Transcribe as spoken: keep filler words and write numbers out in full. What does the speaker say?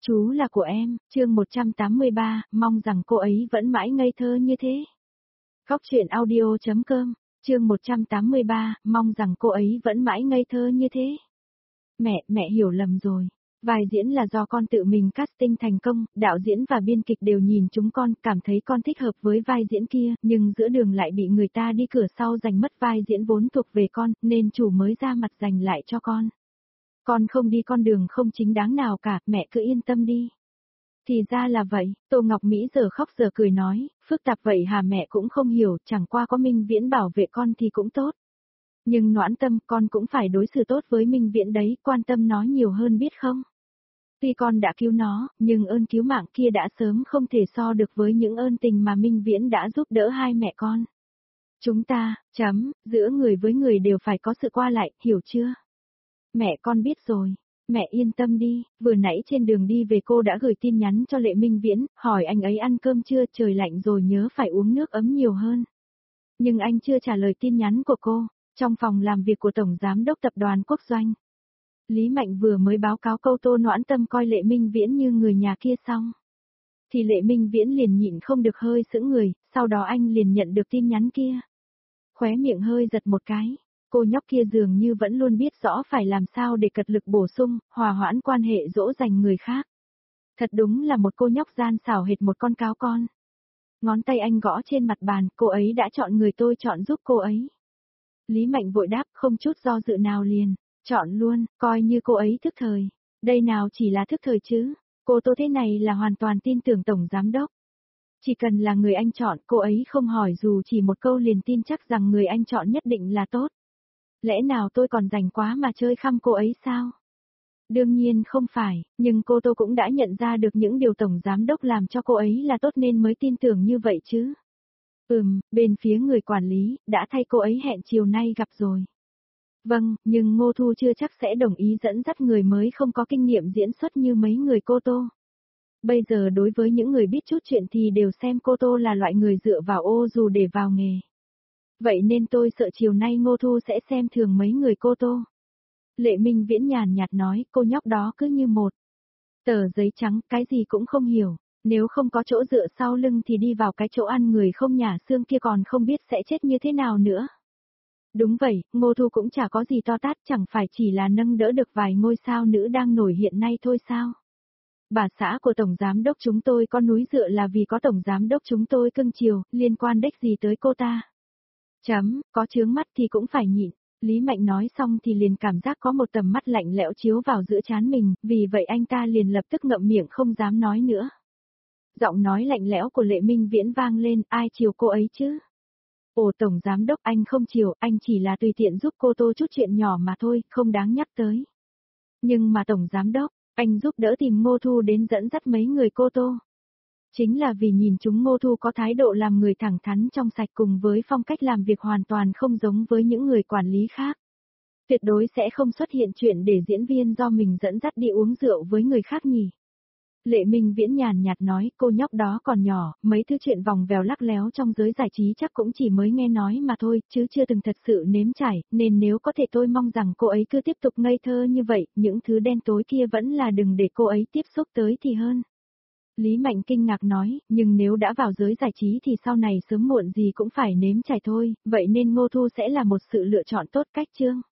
Chú là của em, chương một trăm tám mươi ba, mong rằng cô ấy vẫn mãi ngây thơ như thế. Góc truyện audio.com, chương một trăm tám mươi ba, mong rằng cô ấy vẫn mãi ngây thơ như thế. Mẹ, mẹ hiểu lầm rồi. Vai diễn là do con tự mình casting thành công, đạo diễn và biên kịch đều nhìn chúng con, cảm thấy con thích hợp với vai diễn kia, nhưng giữa đường lại bị người ta đi cửa sau giành mất vai diễn vốn thuộc về con, nên chủ mới ra mặt giành lại cho con. Con không đi con đường không chính đáng nào cả, mẹ cứ yên tâm đi. Thì ra là vậy, Tô Ngọc Mỹ giờ khóc giờ cười nói, phức tạp vậy hả mẹ cũng không hiểu, chẳng qua có Minh Viễn bảo vệ con thì cũng tốt. Nhưng Noãn Tâm con cũng phải đối xử tốt với Minh Viễn đấy, quan tâm nó nhiều hơn biết không? Tuy con đã cứu nó, nhưng ơn cứu mạng kia đã sớm không thể so được với những ơn tình mà Minh Viễn đã giúp đỡ hai mẹ con. Chúng ta, chấm, giữa người với người đều phải có sự qua lại, hiểu chưa? Mẹ con biết rồi. Mẹ yên tâm đi, vừa nãy trên đường đi về cô đã gửi tin nhắn cho Lệ Minh Viễn, hỏi anh ấy ăn cơm chưa, trời lạnh rồi nhớ phải uống nước ấm nhiều hơn. Nhưng anh chưa trả lời tin nhắn của cô, trong phòng làm việc của Tổng Giám đốc Tập đoàn Quốc Doanh. Lý Mạnh vừa mới báo cáo câu Tô Noãn Tâm coi Lệ Minh Viễn như người nhà kia xong. Thì Lệ Minh Viễn liền nhịn không được hơi sững người, sau đó anh liền nhận được tin nhắn kia. Khóe miệng hơi giật một cái. Cô nhóc kia dường như vẫn luôn biết rõ phải làm sao để cật lực bổ sung, hòa hoãn quan hệ dỗ dành người khác. Thật đúng là một cô nhóc gian xảo hệt một con cáo con. Ngón tay anh gõ trên mặt bàn, cô ấy đã chọn người tôi chọn giúp cô ấy. Lý Mạnh vội đáp không chút do dự nào liền, chọn luôn, coi như cô ấy thức thời. Đây nào chỉ là thức thời chứ, cô Tô thế này là hoàn toàn tin tưởng Tổng Giám đốc. Chỉ cần là người anh chọn, cô ấy không hỏi dù chỉ một câu liền tin chắc rằng người anh chọn nhất định là tốt. Lẽ nào tôi còn rảnh quá mà chơi khăm cô ấy sao? Đương nhiên không phải, nhưng cô Tô cũng đã nhận ra được những điều Tổng Giám đốc làm cho cô ấy là tốt nên mới tin tưởng như vậy chứ. Ừm, bên phía người quản lý, đã thay cô ấy hẹn chiều nay gặp rồi. Vâng, nhưng Ngô Thu chưa chắc sẽ đồng ý dẫn dắt người mới không có kinh nghiệm diễn xuất như mấy người cô Tô. Bây giờ đối với những người biết chút chuyện thì đều xem cô Tô là loại người dựa vào ô dù để vào nghề. Vậy nên tôi sợ chiều nay Ngô Thu sẽ xem thường mấy người cô Tô. Lệ Minh Viễn nhàn nhạt nói, cô nhóc đó cứ như một tờ giấy trắng, cái gì cũng không hiểu, nếu không có chỗ dựa sau lưng thì đi vào cái chỗ ăn người không nhả xương kia còn không biết sẽ chết như thế nào nữa. Đúng vậy, Ngô Thu cũng chả có gì to tát, chẳng phải chỉ là nâng đỡ được vài ngôi sao nữ đang nổi hiện nay thôi sao. Bà xã của Tổng Giám đốc chúng tôi có núi dựa là vì có Tổng Giám đốc chúng tôi cưng chiều, liên quan đếch gì tới cô ta. Chấm, có chướng mắt thì cũng phải nhịn. Lý Mạnh nói xong thì liền cảm giác có một tầm mắt lạnh lẽo chiếu vào giữa trán mình, vì vậy anh ta liền lập tức ngậm miệng không dám nói nữa. Giọng nói lạnh lẽo của Lệ Minh Viễn vang lên, ai chiều cô ấy chứ? Ồ Tổng Giám đốc anh không chiều, anh chỉ là tùy tiện giúp cô Tô chút chuyện nhỏ mà thôi, không đáng nhắc tới. Nhưng mà Tổng Giám đốc, anh giúp đỡ tìm Ngô Thu đến dẫn dắt mấy người cô Tô. Chính là vì nhìn chúng Ngô Thu có thái độ làm người thẳng thắn trong sạch cùng với phong cách làm việc hoàn toàn không giống với những người quản lý khác. Tuyệt đối sẽ không xuất hiện chuyện để diễn viên do mình dẫn dắt đi uống rượu với người khác nhỉ. Lệ Minh Viễn nhàn nhạt nói, cô nhóc đó còn nhỏ, mấy thứ chuyện vòng vèo lắc léo trong giới giải trí chắc cũng chỉ mới nghe nói mà thôi, chứ chưa từng thật sự nếm trải, nên nếu có thể tôi mong rằng cô ấy cứ tiếp tục ngây thơ như vậy, những thứ đen tối kia vẫn là đừng để cô ấy tiếp xúc tới thì hơn. Lý Mạnh kinh ngạc nói, nhưng nếu đã vào giới giải trí thì sau này sớm muộn gì cũng phải nếm trải thôi, vậy nên Ngô Thu sẽ là một sự lựa chọn tốt cách chương.